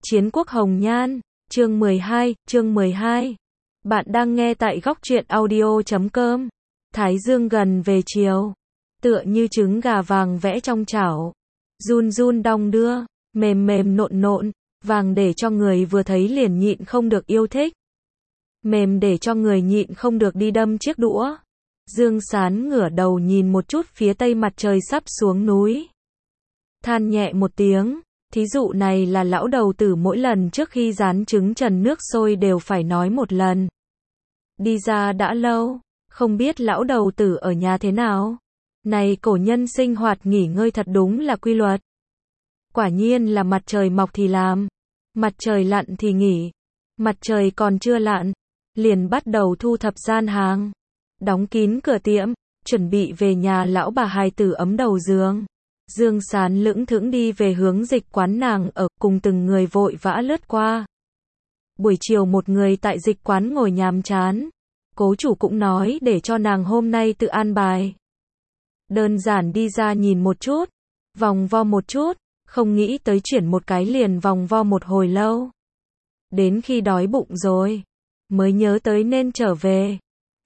Chiến quốc hồng nhan, chương 12. Bạn đang nghe tại góc truyện audio.com. Thái dương gần về chiều, tựa như trứng gà vàng vẽ trong chảo, run run đong đưa, mềm mềm nộn nộn, vàng để cho người vừa thấy liền nhịn không được yêu thích, mềm để cho người nhịn không được đi đâm chiếc đũa. Dương Sán ngửa đầu nhìn một chút phía tây mặt trời sắp xuống núi, than nhẹ một tiếng. Thí dụ này là lão đầu tử mỗi lần trước khi rán trứng trần nước sôi đều phải nói một lần. Đi ra đã lâu, không biết lão đầu tử ở nhà thế nào. Này cổ nhân sinh hoạt nghỉ ngơi thật đúng là quy luật. Quả nhiên là mặt trời mọc thì làm, mặt trời lặn thì nghỉ. Mặt trời còn chưa lặn, liền bắt đầu thu thập gian hàng, đóng kín cửa tiệm, chuẩn bị về nhà lão bà hài tử ấm đầu giường. Dương Sán lững thững đi về hướng dịch quán nàng ở, cùng từng người vội vã lướt qua. Buổi chiều một người tại dịch quán ngồi nhàm chán, cố chủ cũng nói để cho nàng hôm nay tự an bài. Đơn giản đi ra nhìn một chút, vòng vo một chút, không nghĩ tới chuyển một cái liền vòng vo một hồi lâu. Đến khi đói bụng rồi, mới nhớ tới nên trở về.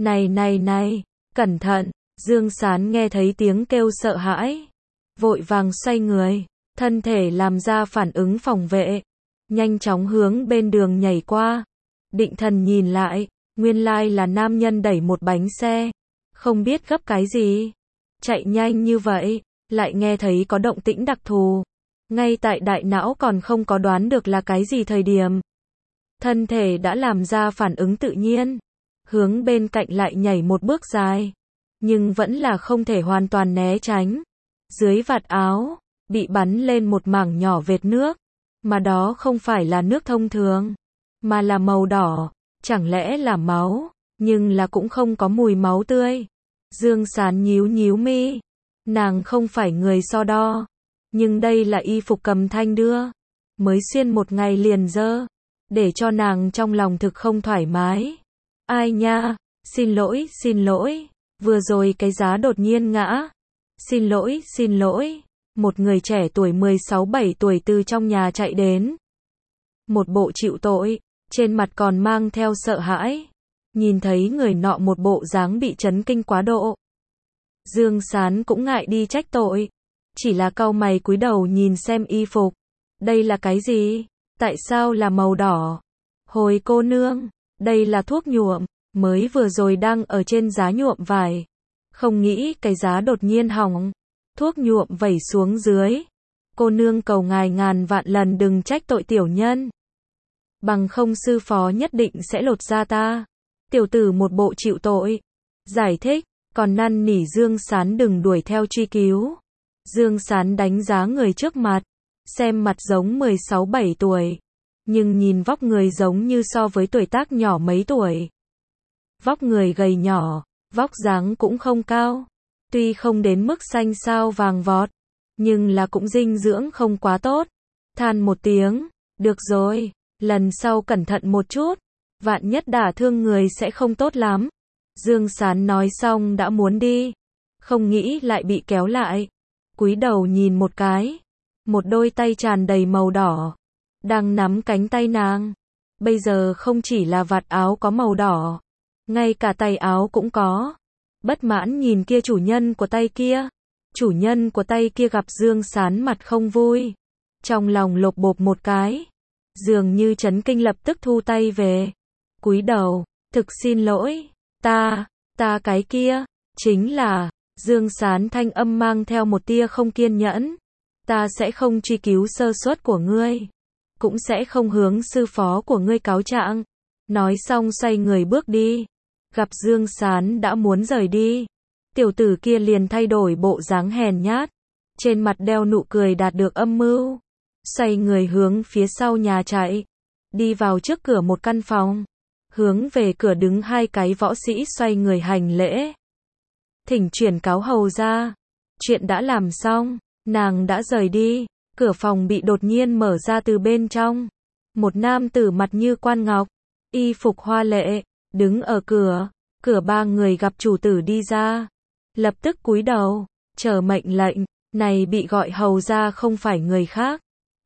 Này, cẩn thận, Dương Sán nghe thấy tiếng kêu sợ hãi, vội vàng xoay người, thân thể làm ra phản ứng phòng vệ, nhanh chóng hướng bên đường nhảy qua. Định thần nhìn lại, nguyên lai là nam nhân đẩy một bánh xe, không biết gấp cái gì, chạy nhanh như vậy, lại nghe thấy có động tĩnh đặc thù, ngay tại đại não còn không có đoán được là cái gì thời điểm. Thân thể đã làm ra phản ứng tự nhiên, hướng bên cạnh lại nhảy một bước dài, nhưng vẫn là không thể hoàn toàn né tránh. Dưới vạt áo, bị bắn lên một mảng nhỏ vệt nước, mà đó không phải là nước thông thường, mà là màu đỏ, chẳng lẽ là máu, nhưng là cũng không có mùi máu tươi. Dương Sán nhíu mi, nàng không phải người so đo, nhưng đây là y phục Cầm Thanh đưa, mới xuyên một ngày liền dơ, để cho nàng trong lòng thực không thoải mái. Ai nha, xin lỗi, vừa rồi cái giá đột nhiên ngã. Xin lỗi, một người trẻ tuổi 16-17 tuổi từ trong nhà chạy đến. Một bộ chịu tội, trên mặt còn mang theo sợ hãi. Nhìn thấy người nọ một bộ dáng bị chấn kinh quá độ. Dương Sán cũng ngại đi trách tội, chỉ là cau mày cúi đầu nhìn xem y phục. Đây là cái gì? Tại sao là màu đỏ? Hồi cô nương, đây là thuốc nhuộm, mới vừa rồi đang ở trên giá nhuộm vải. Không nghĩ cái giá đột nhiên hỏng, thuốc nhuộm vẩy xuống dưới. Cô nương cầu ngài ngàn vạn lần đừng trách tội tiểu nhân, bằng không sư phó nhất định sẽ lột da ta. Tiểu tử một bộ chịu tội, giải thích, còn năn nỉ Dương Sán đừng đuổi theo truy cứu. Dương Sán đánh giá người trước mặt, xem mặt giống 16-17 tuổi, nhưng nhìn vóc người giống như so với tuổi tác nhỏ mấy tuổi. Vóc người gầy nhỏ, vóc dáng cũng không cao, tuy không đến mức xanh sao vàng vọt, nhưng là cũng dinh dưỡng không quá tốt. Than một tiếng, được rồi, lần sau cẩn thận một chút, vạn nhất đả thương người sẽ không tốt lắm. Dương Sán nói xong đã muốn đi, không nghĩ lại bị kéo lại, cúi đầu nhìn một cái, một đôi tay tràn đầy màu đỏ, đang nắm cánh tay nàng. Bây giờ không chỉ là vạt áo có màu đỏ, ngay cả tay áo cũng có. Bất mãn nhìn kia chủ nhân của tay kia. Chủ nhân của tay kia gặp Dương Sán mặt không vui, trong lòng lột bột một cái, dường như chấn kinh lập tức thu tay về, cúi đầu, thực xin lỗi, ta cái kia, chính là, Dương Sán thanh âm mang theo một tia không kiên nhẫn, ta sẽ không truy cứu sơ suất của ngươi, cũng sẽ không hướng sư phó của ngươi cáo trạng. Nói xong xoay người bước đi. Gặp Dương Sán đã muốn rời đi, tiểu tử kia liền thay đổi bộ dáng hèn nhát, trên mặt đeo nụ cười đạt được âm mưu, xoay người hướng phía sau nhà chạy, đi vào trước cửa một căn phòng, hướng về cửa đứng hai cái võ sĩ xoay người hành lễ, thỉnh chuyển cáo hầu ra. Chuyện đã làm xong, nàng đã rời đi, cửa phòng bị đột nhiên mở ra từ bên trong, một nam tử mặt như quan ngọc, y phục hoa lệ, đứng ở cửa. Ba người gặp chủ tử đi ra, lập tức cúi đầu, chờ mệnh lệnh. Này bị gọi hầu ra không phải người khác,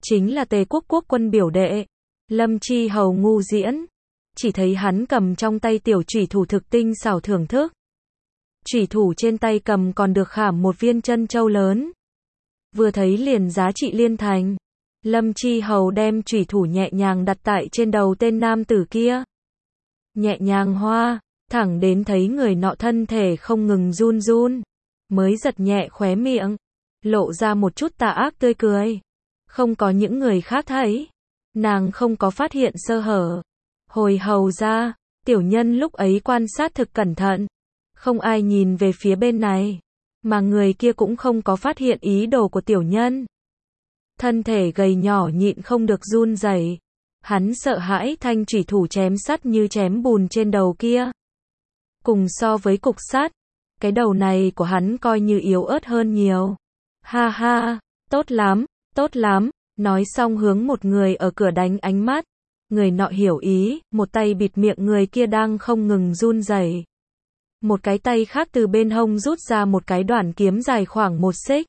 chính là Tề Quốc quốc quân biểu đệ, Lâm Chi Hầu Ngu Diễn. Chỉ thấy hắn cầm trong tay tiểu chủy thủ thực tinh xảo thưởng thức. Chủy thủ trên tay cầm còn được khảm một viên chân châu lớn. Vừa thấy liền giá trị liên thành. Lâm Chi Hầu đem chủy thủ nhẹ nhàng đặt tại trên đầu tên nam tử kia. Nhẹ nhàng hoa, thẳng đến thấy người nọ thân thể không ngừng run run, mới giật nhẹ khóe miệng, lộ ra một chút tà ác tươi cười. Không có những người khác thấy, nàng không có phát hiện sơ hở. Hồi hầu ra, tiểu nhân lúc ấy quan sát thực cẩn thận, không ai nhìn về phía bên này, mà người kia cũng không có phát hiện ý đồ của tiểu nhân. Thân thể gầy nhỏ nhịn không được run rẩy, hắn sợ hãi thanh chủy thủ chém sắt như chém bùn trên đầu kia. Cùng so với cục sắt, cái đầu này của hắn coi như yếu ớt hơn nhiều. Ha ha, tốt lắm, nói xong hướng một người ở cửa đánh ánh mắt. Người nọ hiểu ý, một tay bịt miệng người kia đang không ngừng run rẩy. Một cái tay khác từ bên hông rút ra một cái đoạn kiếm dài khoảng 1 xích.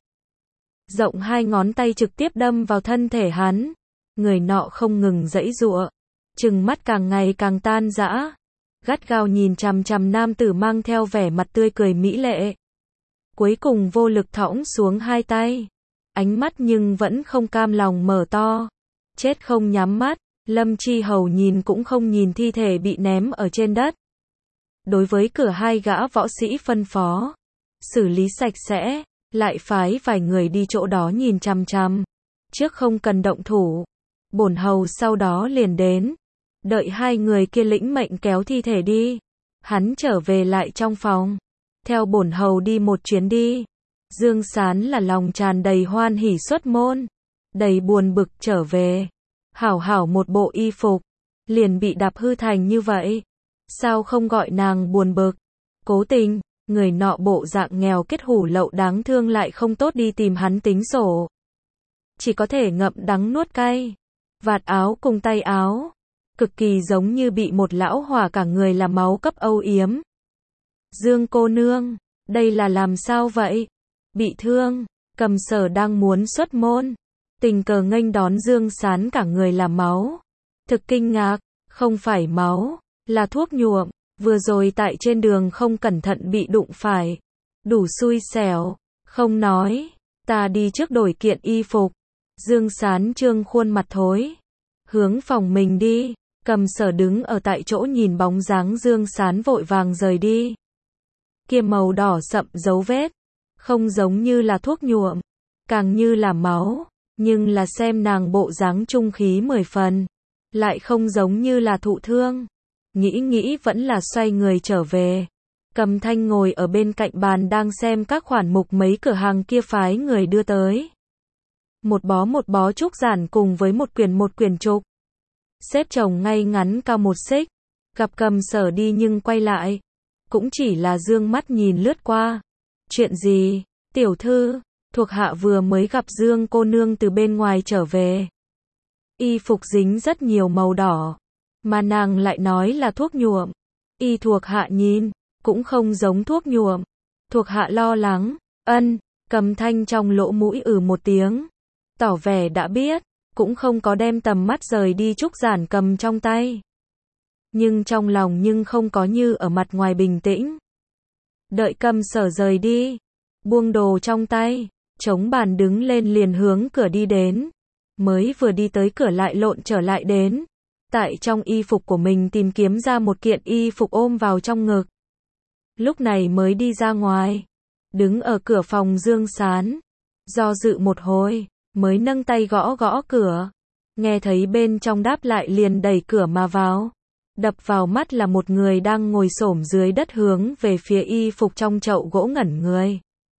Rộng 2 ngón tay trực tiếp đâm vào thân thể hắn. Người nọ không ngừng giãy giụa, trừng mắt càng ngày càng tan rã, gắt gao nhìn chằm chằm nam tử mang theo vẻ mặt tươi cười mỹ lệ. Cuối cùng vô lực thõng xuống 2 tay, ánh mắt nhưng vẫn không cam lòng mở to. Chết không nhắm mắt, Lâm Chi Hầu nhìn cũng không nhìn thi thể bị ném ở trên đất. Đối với cửa 2 gã võ sĩ phân phó, xử lý sạch sẽ, lại phái vài người đi chỗ đó nhìn chằm chằm. Trước không cần động thủ, bổn hầu sau đó liền đến. Đợi 2 người kia lĩnh mệnh kéo thi thể đi, hắn trở về lại trong phòng, theo bổn hầu đi một chuyến đi. Dương Sán là lòng tràn đầy hoan hỉ xuất môn, đầy buồn bực trở về. Hảo hảo một bộ y phục, liền bị đạp hư thành như vậy. Sao không gọi nàng buồn bực? Cố Tình, người nọ bộ dạng nghèo kết hủ lậu đáng thương lại không tốt đi tìm hắn tính sổ. Chỉ có thể ngậm đắng nuốt cay. Vạt áo cùng tay áo, cực kỳ giống như bị một lão hỏa cả người làm máu cấp âu yếm. Dương cô nương, đây là làm sao vậy? Bị thương, Cầm Sở đang muốn xuất môn, tình cờ nghênh đón Dương Sán cả người là máu. Thực kinh ngạc, không phải máu, là thuốc nhuộm, vừa rồi tại trên đường không cẩn thận bị đụng phải. Đủ xui xẻo, không nói, ta đi trước đổi kiện y phục. Dương Sán trương khuôn mặt thối, hướng phòng mình đi. Cầm Sở đứng ở tại chỗ nhìn bóng dáng Dương Sán vội vàng rời đi. Kia màu đỏ sậm dấu vết, không giống như là thuốc nhuộm, càng như là máu, nhưng là xem nàng bộ dáng trung khí 10 phần, lại không giống như là thụ thương. Nghĩ vẫn là xoay người trở về. Cầm Thanh ngồi ở bên cạnh bàn đang xem các khoản mục mấy cửa hàng kia phái người đưa tới. Một bó trúc giản cùng với một quyển trục, xếp chồng ngay ngắn cao 1 xích. Gặp Cầm Sở đi nhưng quay lại, cũng chỉ là dương mắt nhìn lướt qua. Chuyện gì? Tiểu thư, thuộc hạ vừa mới gặp Dương cô nương từ bên ngoài trở về. Y phục dính rất nhiều màu đỏ, mà nàng lại nói là thuốc nhuộm. Y thuộc hạ nhìn, cũng không giống thuốc nhuộm. Thuộc hạ lo lắng. Cầm Thanh trong lỗ mũi một tiếng, tỏ vẻ đã biết, cũng không có đem tầm mắt rời đi trúc giản cầm trong tay. Nhưng trong lòng nhưng không có như ở mặt ngoài bình tĩnh. Đợi Cầm Sở rời đi, buông đồ trong tay, chống bàn đứng lên liền hướng cửa đi đến. Mới vừa đi tới cửa lại lộn trở lại đến. Tại trong y phục của mình tìm kiếm ra một kiện y phục ôm vào trong ngực. Lúc này mới đi ra ngoài. Đứng ở cửa phòng Dương Sán. Do dự một hồi, mới nâng tay gõ gõ cửa. Nghe thấy bên trong đáp lại liền đẩy cửa mà vào. Đập vào mắt là một người đang ngồi xổm dưới đất hướng về phía y phục trong chậu gỗ ngẩn người.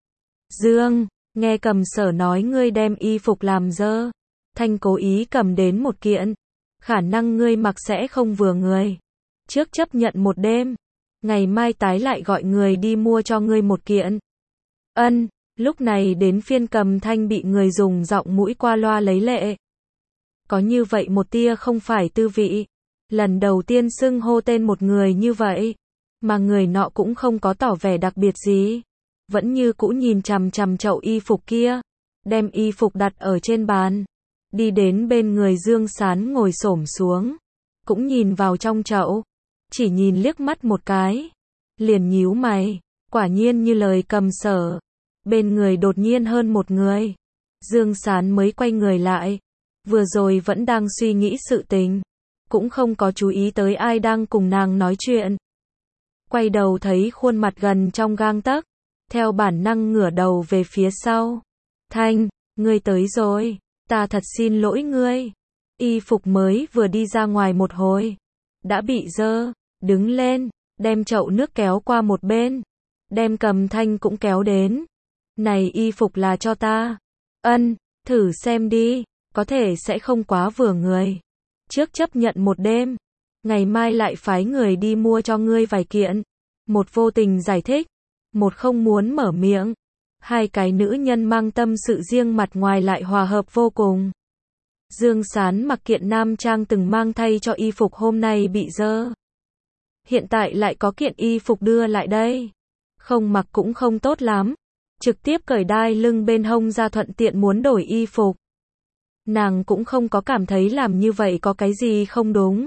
Dương, nghe Cầm Sở nói ngươi đem y phục làm dơ. Thanh cố ý cầm đến một kiện. Khả năng ngươi mặc sẽ không vừa người. Trước chấp nhận một đêm. Ngày mai tái lại gọi người đi mua cho ngươi một kiện. Lúc này đến phiên Cầm Thanh bị người dùng giọng mũi qua loa lấy lệ. Có như vậy một tia không phải tư vị. Lần đầu tiên xưng hô tên một người như vậy. Mà người nọ cũng không có tỏ vẻ đặc biệt gì. Vẫn như cũ nhìn chằm chằm chậu y phục kia. Đem y phục đặt ở trên bàn. đi đến bên người Dương Sán ngồi xổm xuống, cũng nhìn vào trong chậu, chỉ nhìn liếc mắt một cái, liền nhíu mày, quả nhiên như lời Cầm Sở, bên người đột nhiên hơn một người. Dương Sán mới quay người lại, vừa rồi vẫn đang suy nghĩ sự tình, cũng không có chú ý tới ai đang cùng nàng nói chuyện. Quay đầu thấy khuôn mặt gần trong gang tấc, theo bản năng ngửa đầu về phía sau. Thanh, ngươi tới rồi, ta thật xin lỗi ngươi. Y phục mới vừa đi ra ngoài một hồi, đã bị dơ, đứng lên, đem chậu nước kéo qua một bên, đem Cầm Thanh cũng kéo đến. Này y phục là cho ta. Ân, thử xem đi, có thể sẽ không quá vừa người. Trước chấp nhận một đêm, ngày mai lại phái người đi mua cho ngươi vài kiện. Một vô tình giải thích, một không muốn mở miệng. Hai cái nữ nhân mang tâm sự riêng mặt ngoài lại hòa hợp vô cùng. Dương Sán mặc kiện nam trang từng mang thay cho y phục hôm nay bị dơ. Hiện tại lại có kiện y phục đưa lại đây. Không mặc cũng không tốt lắm. Trực tiếp cởi đai lưng bên hông ra thuận tiện muốn đổi y phục. Nàng cũng không có cảm thấy làm như vậy có cái gì không đúng.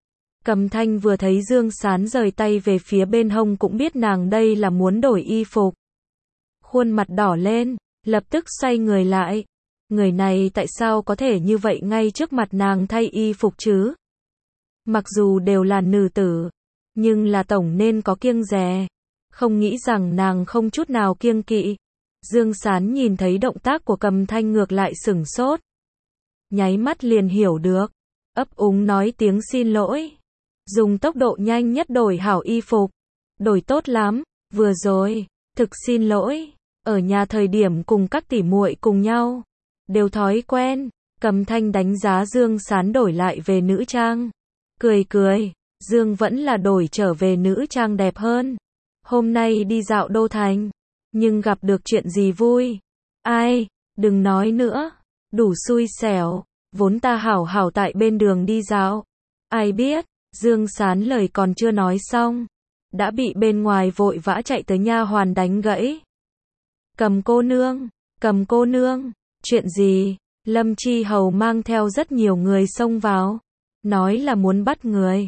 Cầm Thanh vừa thấy Dương Sán rời tay về phía bên hông cũng biết nàng đây là muốn đổi y phục. Khuôn mặt đỏ lên, lập tức xoay người lại. Người này tại sao có thể như vậy ngay trước mặt nàng thay y phục chứ? Mặc dù đều là nữ tử, nhưng là tổng nên có kiêng dè. Không nghĩ rằng nàng không chút nào kiêng kỵ. Dương Sán nhìn thấy động tác của Cầm Thanh ngược lại sửng sốt. Nháy mắt liền hiểu được. Ấp úng nói tiếng xin lỗi. Dùng tốc độ nhanh nhất đổi hảo y phục. Đổi tốt lắm, vừa rồi, thực xin lỗi. Ở nhà thời điểm cùng các tỉ muội cùng nhau. Đều thói quen. Cầm Thanh đánh giá Dương Sán đổi lại về nữ trang. Cười cười, Dương vẫn là đổi trở về nữ trang đẹp hơn. Hôm nay đi dạo đô thành, nhưng gặp được chuyện gì vui? Ai, đừng nói nữa, đủ xui xẻo, vốn ta hảo hảo tại bên đường đi dạo. Ai biết, Dương Sán lời còn chưa nói xong, đã bị bên ngoài vội vã chạy tới nha hoàn đánh gãy. Cầm cô nương, chuyện gì? Lâm Chi Hầu mang theo rất nhiều người xông vào, nói là muốn bắt người.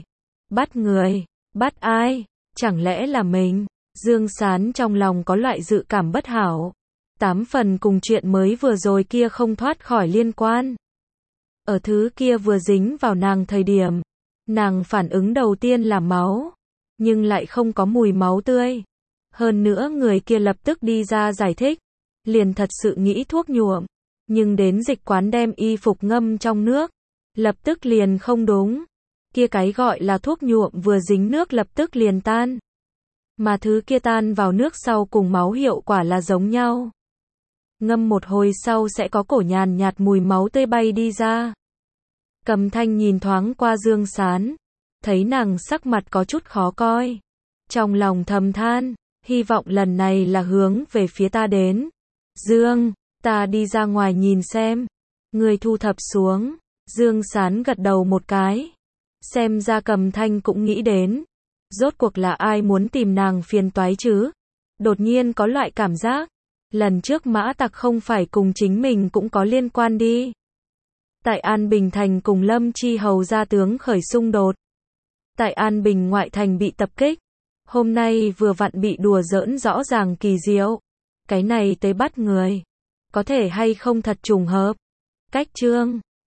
Bắt ai? Chẳng lẽ là mình? Dương Sán trong lòng có loại dự cảm bất hảo. 8 phần cùng chuyện mới vừa rồi kia không thoát khỏi liên quan. Ở thứ kia vừa dính vào nàng thời điểm, nàng phản ứng đầu tiên là máu, nhưng lại không có mùi máu tươi. Hơn nữa người kia lập tức đi ra giải thích, liền thật sự nghĩ thuốc nhuộm, nhưng đến dịch quán đem y phục ngâm trong nước, lập tức liền không đúng. Kia cái gọi là thuốc nhuộm vừa dính nước lập tức liền tan. Mà thứ kia tan vào nước sau cùng máu hiệu quả là giống nhau. Ngâm một hồi sau sẽ có cổ nhàn nhạt mùi máu tươi bay đi ra. Cầm Thanh nhìn thoáng qua Dương Sán, thấy nàng sắc mặt có chút khó coi. Trong lòng thầm than, hy vọng lần này là hướng về phía ta đến. Dương, ta đi ra ngoài nhìn xem. Người thu thập xuống. Dương Sán gật đầu một cái. Xem ra Cầm Thanh cũng nghĩ đến. Rốt cuộc là ai muốn tìm nàng phiền toái chứ? Đột nhiên có loại cảm giác. Lần trước Mã Tặc không phải cùng chính mình cũng có liên quan đi. Tại An Bình Thành cùng Lâm Chi Hầu gia tướng khởi xung đột. Tại An Bình ngoại thành bị tập kích. Hôm nay vừa vặn bị đùa giỡn rõ ràng kỳ diệu. Cái này tới bắt người. Có thể hay không thật trùng hợp. Cách chương